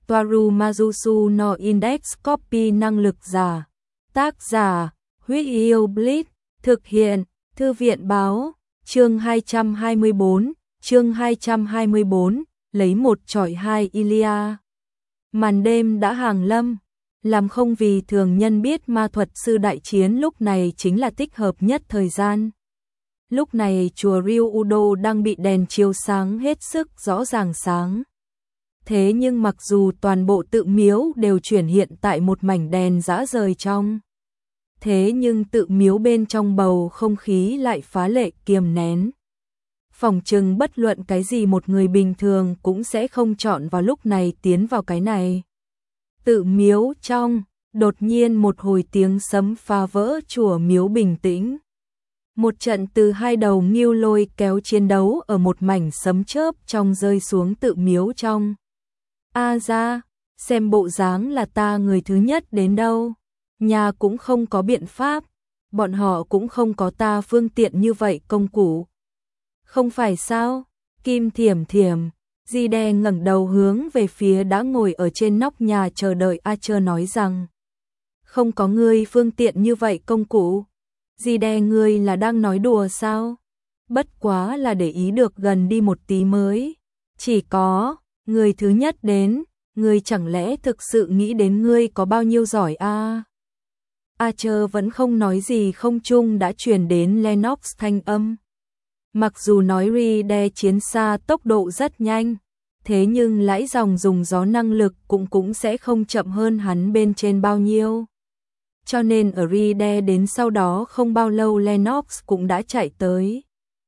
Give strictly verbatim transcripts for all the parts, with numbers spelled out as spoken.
Toaru Majusu no Index Copy năng lực giả. Tác giả, Huyết Yêu Blitz, thực hiện, Thư viện báo, chương hai trăm hai mươi bốn, chương hai trăm hai mươi bốn, lấy một chọi hai Ilia. Màn đêm đã hàng lâm, làm không vì thường nhân biết ma thuật sư đại chiến lúc này chính là thích hợp nhất thời gian. Lúc này chùa Ryuudo đang bị đèn chiếu sáng hết sức rõ ràng sáng. Thế nhưng mặc dù toàn bộ tự miếu đều chuyển hiện tại một mảnh đèn rã rời trong, thế nhưng tự miếu bên trong bầu không khí lại phá lệ kiềm nén. Phỏng chừng bất luận cái gì một người bình thường cũng sẽ không chọn vào lúc này tiến vào cái này. Tự miếu trong, đột nhiên một hồi tiếng sấm phá vỡ chùa miếu bình tĩnh. Một trận từ hai đầu ngưu lôi kéo chiến đấu ở một mảnh sấm chớp trong rơi xuống tự miếu trong. A ra, xem bộ dáng là ta người thứ nhất đến đâu. Nhà cũng không có biện pháp, bọn họ cũng không có ta phương tiện như vậy công cụ. Không phải sao? Kim Thiểm Thiểm, Di Đe ngẩng đầu hướng về phía đã ngồi ở trên nóc nhà chờ đợi Archer nói rằng không có ngươi phương tiện như vậy công cụ. Di Đe ngươi là đang nói đùa sao? Bất quá là để ý được gần đi một tí mới. Chỉ có, người thứ nhất đến, ngươi chẳng lẽ thực sự nghĩ đến ngươi có bao nhiêu giỏi a? À? Archer vẫn không nói gì, không trung đã truyền đến Lennox thanh âm. Mặc dù nói Ride chiến xa tốc độ rất nhanh, thế nhưng lãi dòng dùng gió năng lực cũng cũng sẽ không chậm hơn hắn bên trên bao nhiêu. Cho nên ở Ride đến sau đó không bao lâu Lennox cũng đã chạy tới.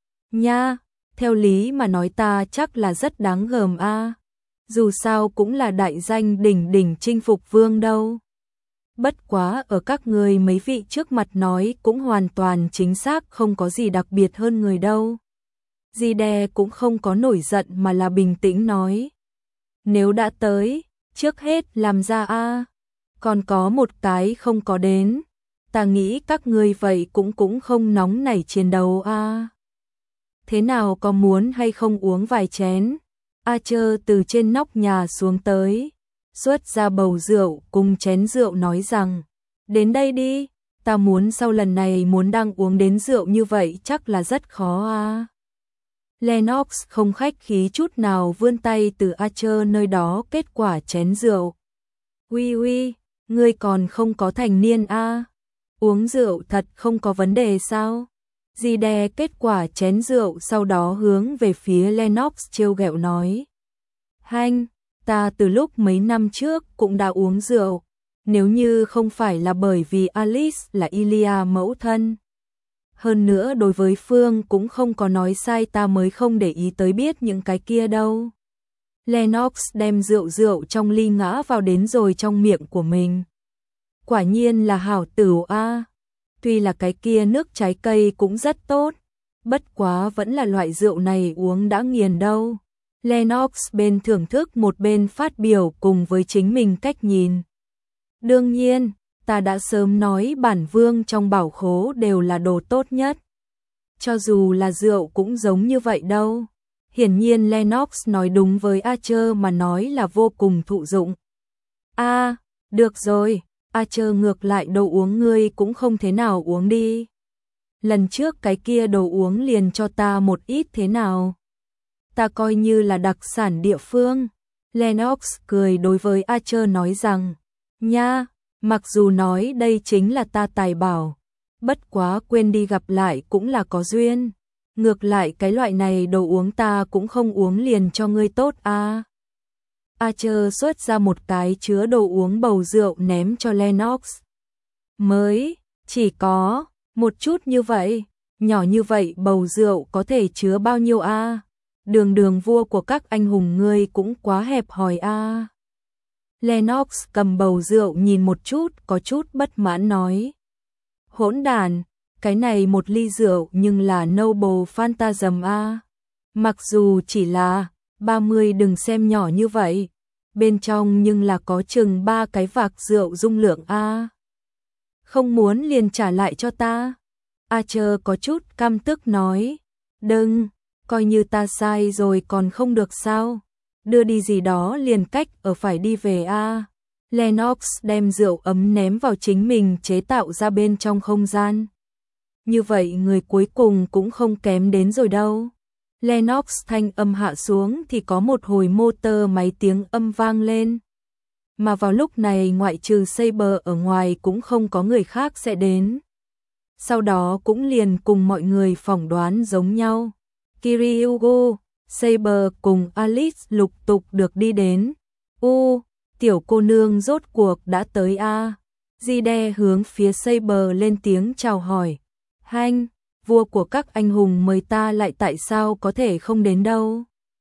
Nha, theo lý mà nói ta chắc là rất đáng gờm a. À. Dù sao cũng là đại danh đỉnh đỉnh chinh phục vương đâu. Bất quá ở các người mấy vị trước mặt nói cũng hoàn toàn chính xác, không có gì đặc biệt hơn người đâu. Di Đe cũng không có nổi giận mà là bình tĩnh nói. Nếu đã tới, trước hết làm ra a. Còn có một cái không có đến. Ta nghĩ các người vậy cũng cũng không nóng nảy chiến đấu a. Thế nào, có muốn hay không uống vài chén? Archer từ trên nóc nhà xuống tới, xuất ra bầu rượu cùng chén rượu nói rằng, đến đây đi, ta muốn sau lần này muốn đang uống đến rượu như vậy chắc là rất khó a. Lennox không khách khí chút nào vươn tay từ Archer nơi đó kết quả chén rượu. Uy uy, ngươi còn không có thành niên a, uống rượu thật không có vấn đề sao? Di Đe kết quả chén rượu sau đó hướng về phía Lennox trêu ghẹo nói. Hanh, ta từ lúc mấy năm trước cũng đã uống rượu, nếu như không phải là bởi vì Alice là Ilia mẫu thân. Hơn nữa đối với Phương cũng không có nói sai, ta mới không để ý tới biết những cái kia đâu. Lennox đem rượu rượu trong ly ngã vào đến rồi trong miệng của mình. Quả nhiên là hảo tửu a. Tuy là cái kia nước trái cây cũng rất tốt, bất quá vẫn là loại rượu này uống đã nghiền đâu. Lennox bên thưởng thức một bên phát biểu cùng với chính mình cách nhìn. Đương nhiên, ta đã sớm nói bản vương trong bảo khố đều là đồ tốt nhất. Cho dù là rượu cũng giống như vậy đâu. Hiển nhiên Lennox nói đúng với Archer mà nói là vô cùng thụ dụng. A, à, được rồi. Archer ngược lại đồ uống ngươi cũng không thế nào uống đi. Lần trước cái kia đồ uống liền cho ta một ít thế nào. Ta coi như là đặc sản địa phương. Lennox cười đối với Archer nói rằng, nha, mặc dù nói đây chính là ta tài bảo, bất quá quên đi gặp lại cũng là có duyên. Ngược lại cái loại này đồ uống ta cũng không uống liền cho ngươi tốt a. À. Archer xuất ra một cái chứa đồ uống bầu rượu ném cho Lennox. Mới, chỉ có một chút như vậy, nhỏ như vậy bầu rượu có thể chứa bao nhiêu a? À? Đường đường vua của các anh hùng ngươi cũng quá hẹp hòi a. À? Lennox cầm bầu rượu nhìn một chút, có chút bất mãn nói. Hỗn đàn, cái này một ly rượu nhưng là Noble Phantasm a. À? Mặc dù chỉ là ba mươi, đừng xem nhỏ như vậy, bên trong nhưng là có chừng ba cái vạc rượu dung lượng a. Không muốn liền trả lại cho ta. Archer có chút căm tức nói, đừng, coi như ta sai rồi còn không được sao? đưa đi gì đó liền cách ở phải đi về a. À. Lennox đem rượu ấm ném vào chính mình chế tạo ra bên trong không gian. Như vậy người cuối cùng cũng không kém đến rồi đâu. Lennox thanh âm hạ xuống thì có một hồi motor máy tiếng âm vang lên. Mà vào lúc này ngoại trừ Saber ở ngoài cũng không có người khác sẽ đến. Sau đó cũng liền cùng mọi người phỏng đoán giống nhau. Kiryugo, Saber cùng Alice lục tục được đi đến. U, tiểu cô nương rốt cuộc đã tới a. À. Jide hướng phía Saber lên tiếng chào hỏi. Hanh, vua của các anh hùng mời ta lại tại sao có thể không đến đâu.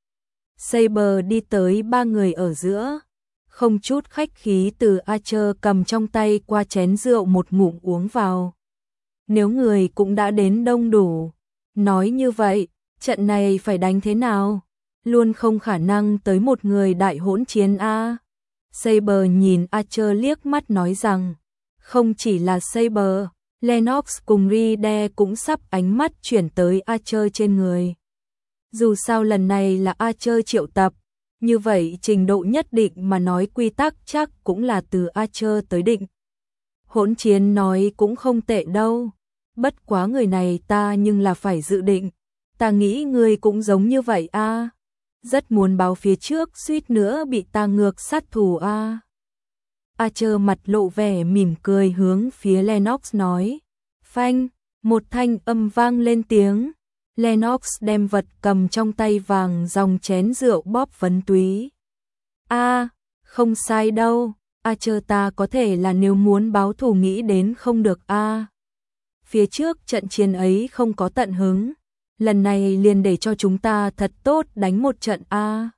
Saber đi tới ba người ở giữa. Không chút khách khí từ Archer cầm trong tay qua chén rượu một ngụm uống vào. Nếu người cũng đã đến đông đủ. Nói như vậy, trận này phải đánh thế nào? Luôn không khả năng tới một người đại hỗn chiến a. Saber nhìn Archer liếc mắt nói rằng, không chỉ là Saber, Lennox cùng Ride cũng sắp ánh mắt chuyển tới Archer trên người. Dù sao lần này là Archer triệu tập, như vậy trình độ nhất định mà nói quy tắc chắc cũng là từ Archer tới định. Hỗn chiến nói cũng không tệ đâu, bất quá người này ta nhưng là phải dự định, ta nghĩ ngươi cũng giống như vậy a. À. Rất muốn báo phía trước suýt nữa bị ta ngược sát thủ a. À. Archer mặt lộ vẻ mỉm cười hướng phía Lennox nói. Phanh, một thanh âm vang lên tiếng. Lennox đem vật cầm trong tay vàng dòng chén rượu bóp vấn túy. A, à, không sai đâu, Archer ta có thể là nếu muốn báo thù nghĩ đến không được a. À. Phía trước trận chiến ấy không có tận hứng, lần này liền để cho chúng ta thật tốt đánh một trận a. À.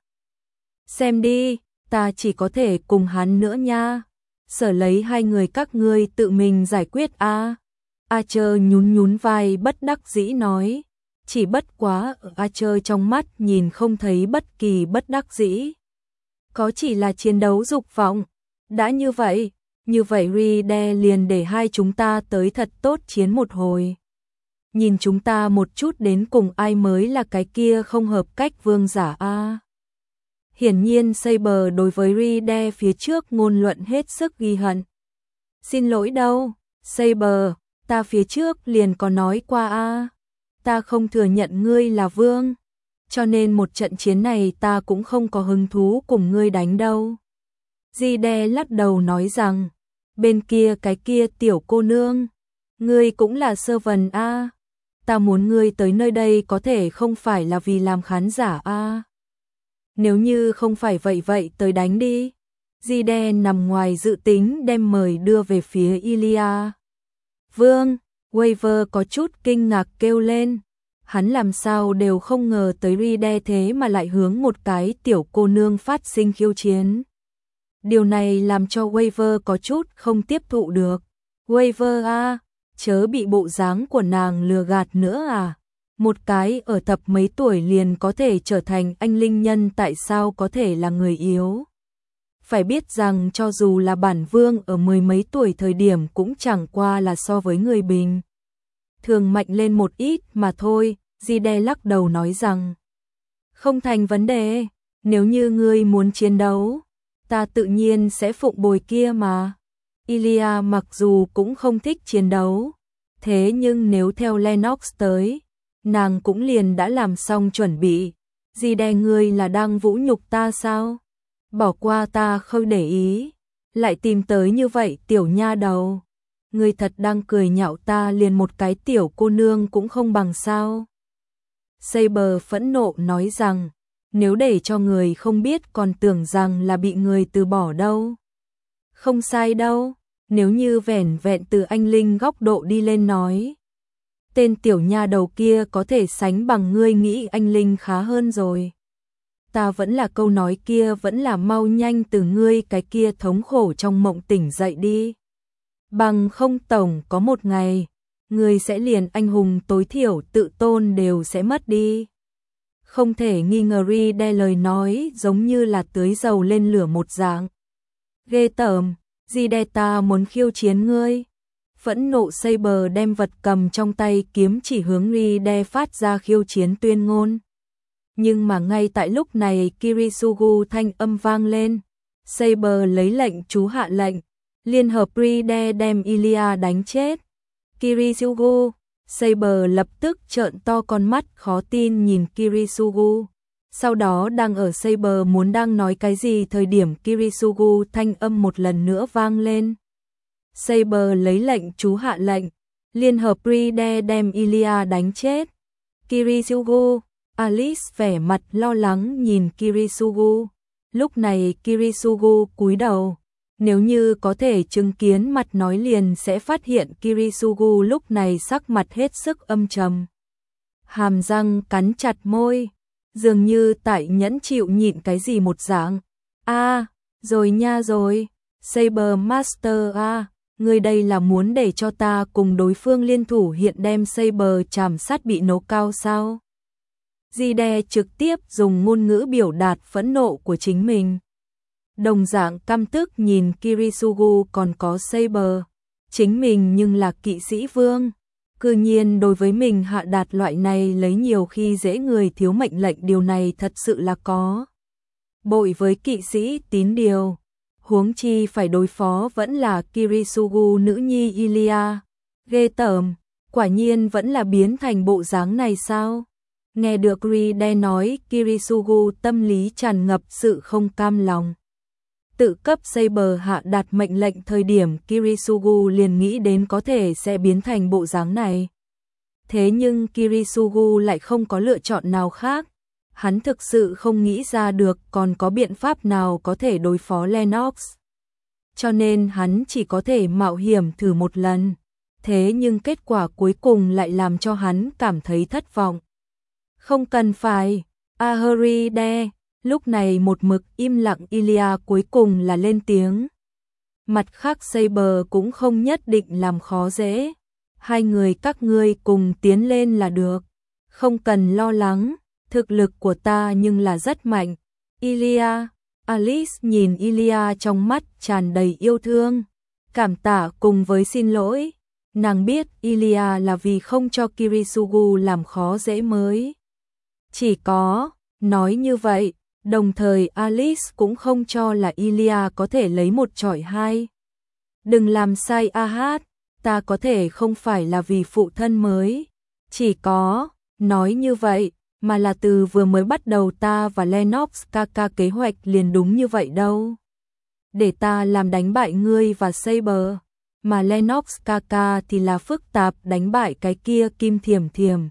Xem đi, ta chỉ có thể cùng hắn nữa nha. Sở lấy hai người các ngươi tự mình giải quyết a. À. Archer nhún nhún vai bất đắc dĩ nói. Chỉ bất quá ở Archer trong mắt nhìn không thấy bất kỳ bất đắc dĩ. Có chỉ là chiến đấu dục vọng. Đã như vậy, như vậy Ride liền để hai chúng ta tới thật tốt chiến một hồi. Nhìn chúng ta một chút đến cùng ai mới là cái kia không hợp cách vương giả a. À. Hiển nhiên Saber đối với Ride phía trước ngôn luận hết sức ghi hận. Xin lỗi đâu, Saber, ta phía trước liền có nói qua a. À. Ta không thừa nhận ngươi là vương, cho nên một trận chiến này ta cũng không có hứng thú cùng ngươi đánh đâu. Jide lắc đầu nói rằng, bên kia cái kia tiểu cô nương, ngươi cũng là servant a. À. Ta muốn ngươi tới nơi đây có thể không phải là vì làm khán giả a. À. Nếu như không phải vậy vậy tới đánh đi. Jide nằm ngoài dự tính đem mời đưa về phía Ilya. Vương, Waver có chút kinh ngạc kêu lên. Hắn làm sao đều không ngờ tới Ride thế mà lại hướng một cái tiểu cô nương phát sinh khiêu chiến. Điều này làm cho Waver có chút không tiếp thụ được. Waver a, à, chớ bị bộ dáng của nàng lừa gạt nữa à. Một cái ở thập mấy tuổi liền có thể trở thành anh linh nhân tại sao có thể là người yếu. Phải biết rằng cho dù là bản vương ở mười mấy tuổi thời điểm cũng chẳng qua là so với người bình thường mạnh lên một ít mà thôi. Jide lắc đầu nói rằng, không thành vấn đề, nếu như ngươi muốn chiến đấu, ta tự nhiên sẽ phụng bồi kia mà. Ilya mặc dù cũng không thích chiến đấu, thế nhưng nếu theo Lennox tới, nàng cũng liền đã làm xong chuẩn bị. Jide ngươi là đang vũ nhục ta sao? Bỏ qua ta không để ý, lại tìm tới như vậy tiểu nha đầu. Ngươi thật đang cười nhạo ta liền một cái tiểu cô nương cũng không bằng sao. Saber phẫn nộ nói rằng, nếu để cho người không biết còn tưởng rằng là bị người từ bỏ đâu. Không sai đâu, nếu như vẻn vẹn từ anh linh góc độ đi lên nói. Tên tiểu nha đầu kia có thể sánh bằng ngươi nghĩ anh linh khá hơn rồi. Ta vẫn là câu nói kia vẫn là mau nhanh từ ngươi cái kia thống khổ trong mộng tỉnh dậy đi. Bằng không tổng có một ngày, ngươi sẽ liền anh hùng tối thiểu tự tôn đều sẽ mất đi. Không thể nghi ngờ Ride lời nói giống như là tưới dầu lên lửa một dạng. Ghê tởm, Jide ta muốn khiêu chiến ngươi. Phẫn nộ Saber đem vật cầm trong tay kiếm chỉ hướng Ride phát ra khiêu chiến tuyên ngôn. Nhưng mà ngay tại lúc này Kirisugu thanh âm vang lên. Saber lấy lệnh chú hạ lệnh. Liên hợp Ride đem Ilya đánh chết. Kirisugu. Saber lập tức trợn to con mắt khó tin nhìn Kirisugu. Sau đó đang ở Saber muốn đang nói cái gì thời điểm Kirisugu thanh âm một lần nữa vang lên. Saber lấy lệnh chú hạ lệnh. Liên hợp Ride đem Ilya đánh chết. Kirisugu. Alice vẻ mặt lo lắng nhìn Kirisugu. Lúc này Kirisugu cúi đầu. Nếu như có thể chứng kiến mặt nói liền sẽ phát hiện Kirisugu lúc này sắc mặt hết sức âm trầm. Hàm răng cắn chặt môi. Dường như tại nhẫn chịu nhịn cái gì một dạng. A, à, rồi nha rồi. Saber Master a, à, người đây là muốn để cho ta cùng đối phương liên thủ hiện đem Saber chảm sát bị nổ cao sao? Ride trực tiếp dùng ngôn ngữ biểu đạt phẫn nộ của chính mình. Đồng dạng căm tức nhìn Kirisugu còn có Saber. Chính mình nhưng là kỵ sĩ vương. Cư nhiên đối với mình hạ đạt loại này lấy nhiều khi dễ người thiếu mệnh lệnh, điều này thật sự là có bội với kỵ sĩ tín điều. Huống chi phải đối phó vẫn là Kirisugu nữ nhi Ilya. Ghê tởm, quả nhiên vẫn là biến thành bộ dáng này sao? Nghe được Ride nói, Kirisugu tâm lý tràn ngập sự không cam lòng. Tự cấp Saber hạ đạt mệnh lệnh thời điểm Kirisugu liền nghĩ đến có thể sẽ biến thành bộ dáng này. Thế nhưng Kirisugu lại không có lựa chọn nào khác. Hắn thực sự không nghĩ ra được còn có biện pháp nào có thể đối phó Lennox. Cho nên hắn chỉ có thể mạo hiểm thử một lần. Thế nhưng kết quả cuối cùng lại làm cho hắn cảm thấy thất vọng. Không cần phải, Ahuride. Lúc này một mực im lặng Ilya cuối cùng là lên tiếng. Mặt khác Saber cũng không nhất định làm khó dễ. Hai người các ngươi cùng tiến lên là được. Không cần lo lắng, thực lực của ta nhưng là rất mạnh. Ilya. Alice nhìn Ilya trong mắt tràn đầy yêu thương. Cảm tạ cùng với xin lỗi. Nàng biết Ilya là vì không cho Kirisugu làm khó dễ mới. Chỉ có nói như vậy. Đồng thời Alice cũng không cho là Ilya có thể lấy một chọi hai. Đừng làm sai Ahad, ta có thể không phải là vì phụ thân mới. Chỉ có nói như vậy, mà là từ vừa mới bắt đầu ta và Lennox Kaka kế hoạch liền đúng như vậy đâu. Để ta làm đánh bại ngươi và Saber, mà Lennox Kaka thì là phức tạp đánh bại cái kia Kim Thiểm Thiểm.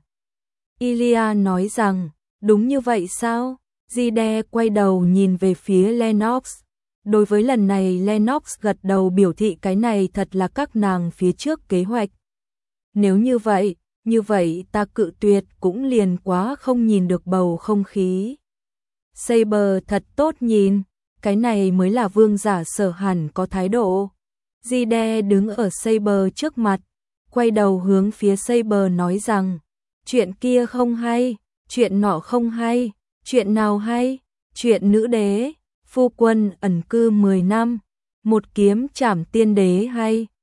Ilya nói rằng, đúng như vậy sao? Ride quay đầu nhìn về phía Lennox. Đối với lần này Lennox gật đầu biểu thị cái này thật là các nàng phía trước kế hoạch. Nếu như vậy, như vậy ta cự tuyệt cũng liền quá không nhìn được bầu không khí. Saber thật tốt nhìn, cái này mới là vương giả sở hẳn có thái độ. Ride đứng ở Saber trước mặt, quay đầu hướng phía Saber nói rằng, chuyện kia không hay, chuyện nọ không hay. Chuyện nào hay? Chuyện nữ đế, phu quân ẩn cư mười năm, một kiếm trảm tiên đế hay?